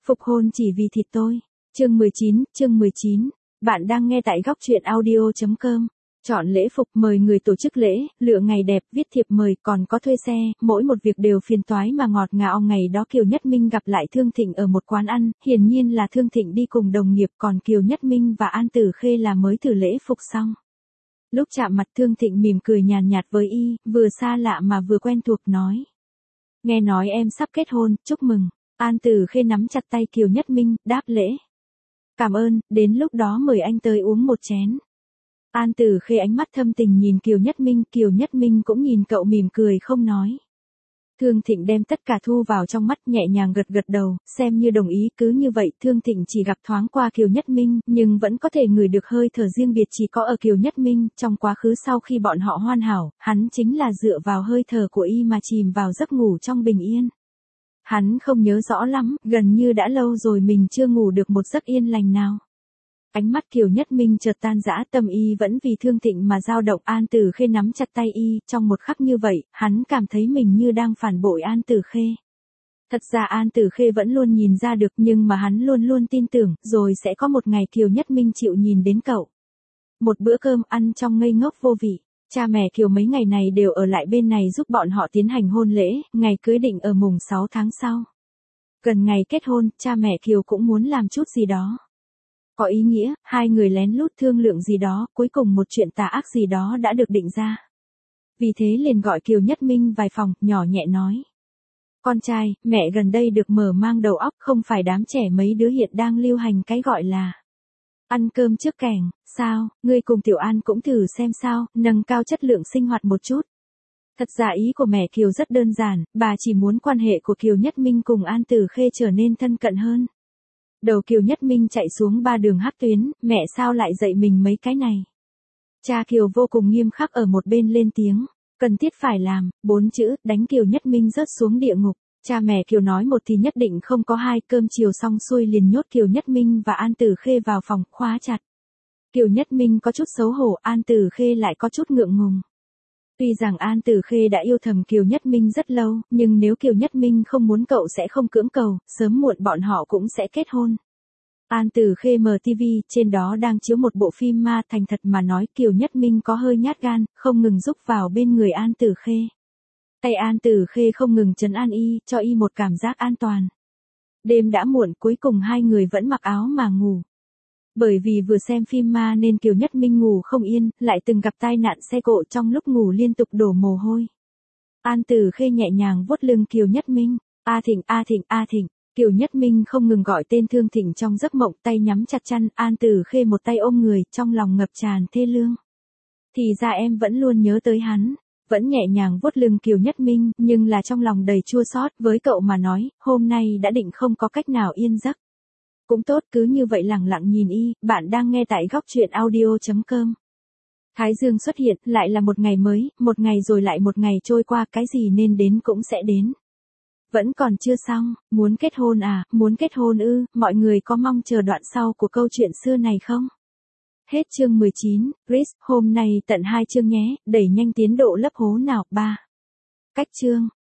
Phục hôn chỉ vì thịt tôi. Chương 19. Bạn đang nghe tại góc truyện audio.com. Chọn lễ phục, mời người tổ chức lễ, lựa ngày đẹp, viết thiệp mời, còn có thuê xe, mỗi một việc đều phiền toái mà ngọt ngào. Ngày đó Kiều Nhất Minh gặp lại Thương Thịnh ở một quán ăn, hiển nhiên là Thương Thịnh đi cùng đồng nghiệp, còn Kiều Nhất Minh và An Tử Khê là mới thử lễ phục xong. Lúc chạm mặt Thương Thịnh mỉm cười nhàn nhạt với y, vừa xa lạ mà vừa quen thuộc nói. Nghe nói em sắp kết hôn, chúc mừng. An Tử Khê nắm chặt tay Kiều Nhất Minh, đáp lễ. Cảm ơn, đến lúc đó mời anh tới uống một chén. An Tử Khê ánh mắt thâm tình nhìn Kiều Nhất Minh cũng nhìn cậu mỉm cười không nói. Thương Thịnh đem tất cả thu vào trong mắt, nhẹ nhàng gật gật đầu, xem như đồng ý. Cứ như vậy Thương Thịnh chỉ gặp thoáng qua Kiều Nhất Minh, nhưng vẫn có thể ngửi được hơi thở riêng biệt chỉ có ở Kiều Nhất Minh. Trong quá khứ sau khi bọn họ hoàn hảo, hắn chính là dựa vào hơi thở của y mà chìm vào giấc ngủ trong bình yên. Hắn không nhớ rõ lắm, gần như đã lâu rồi mình chưa ngủ được một giấc yên lành nào. Ánh mắt Kiều Nhất Minh chợt tan rã, tâm y vẫn vì Thương Thịnh mà dao động. An Tử Khê nắm chặt tay y, trong một khắc như vậy, hắn cảm thấy mình như đang phản bội An Tử Khê. Thật ra An Tử Khê vẫn luôn nhìn ra được, nhưng mà hắn luôn luôn tin tưởng, rồi sẽ có một ngày Kiều Nhất Minh chịu nhìn đến cậu. Một bữa cơm ăn trong ngây ngốc vô vị. Cha mẹ Kiều mấy ngày này đều ở lại bên này giúp bọn họ tiến hành hôn lễ, ngày cưới định ở mùng 6 tháng sau. Gần ngày kết hôn, cha mẹ Kiều cũng muốn làm chút gì đó. Có ý nghĩa, hai người lén lút thương lượng gì đó, cuối cùng một chuyện tà ác gì đó đã được định ra. Vì thế liền gọi Kiều Nhất Minh vài phòng, nhỏ nhẹ nói. Con trai, mẹ gần đây được mở mang đầu óc, không phải đám trẻ mấy đứa hiện đang lưu hành cái gọi là ăn cơm trước kẻng, sao, ngươi cùng Tiểu An cũng thử xem sao, nâng cao chất lượng sinh hoạt một chút. Thật ra ý của mẹ Kiều rất đơn giản, bà chỉ muốn quan hệ của Kiều Nhất Minh cùng An Tử Khê trở nên thân cận hơn. Đầu Kiều Nhất Minh chạy xuống 3 đường hắc tuyến, mẹ sao lại dạy mình mấy cái này. Cha Kiều vô cùng nghiêm khắc ở một bên lên tiếng, cần thiết phải làm, 4 chữ, đánh Kiều Nhất Minh rớt xuống địa ngục. Cha mẹ Kiều nói một thì nhất định không có hai, cơm chiều xong xuôi liền nhốt Kiều Nhất Minh và An Tử Khê vào phòng, khóa chặt. Kiều Nhất Minh có chút xấu hổ, An Tử Khê lại có chút ngượng ngùng. Tuy rằng An Tử Khê đã yêu thầm Kiều Nhất Minh rất lâu, nhưng nếu Kiều Nhất Minh không muốn cậu sẽ không cưỡng cầu, sớm muộn bọn họ cũng sẽ kết hôn. An Tử Khê mở TV, trên đó đang chiếu một bộ phim ma. Thành thật mà nói, Kiều Nhất Minh có hơi nhát gan, không ngừng giúp vào bên người An Tử Khê. Tay An Tử Khê không ngừng trấn an y, cho y một cảm giác an toàn. Đêm đã muộn, cuối cùng hai người vẫn mặc áo mà ngủ. Bởi vì vừa xem phim ma nên Kiều Nhất Minh ngủ không yên, lại từng gặp tai nạn xe cộ, trong lúc ngủ liên tục đổ mồ hôi. An Tử Khê nhẹ nhàng vuốt lưng Kiều Nhất Minh, A Thịnh, A Thịnh, A Thịnh. Kiều Nhất Minh không ngừng gọi tên Thương Thịnh trong giấc mộng, tay nhắm chặt chăn, An Tử Khê một tay ôm người, trong lòng ngập tràn thê lương. Thì ra em vẫn luôn nhớ tới hắn. Vẫn nhẹ nhàng vuốt lưng Kiều Nhất Minh, nhưng là trong lòng đầy chua xót. Với cậu mà nói, hôm nay đã định không có cách nào yên giấc. Cũng tốt, cứ như vậy lẳng lặng nhìn y. Bạn đang nghe tại góc truyện audio.com. Thái dương xuất hiện, lại là một ngày mới, một ngày rồi lại một ngày trôi qua, cái gì nên đến cũng sẽ đến. Vẫn còn chưa xong, muốn kết hôn à, muốn kết hôn ư, mọi người có mong chờ đoạn sau của câu chuyện xưa này không? Hết chương 19, Chris, hôm nay tận 2 chương nhé, đẩy nhanh tiến độ lấp hố nào. 3. Cách chương.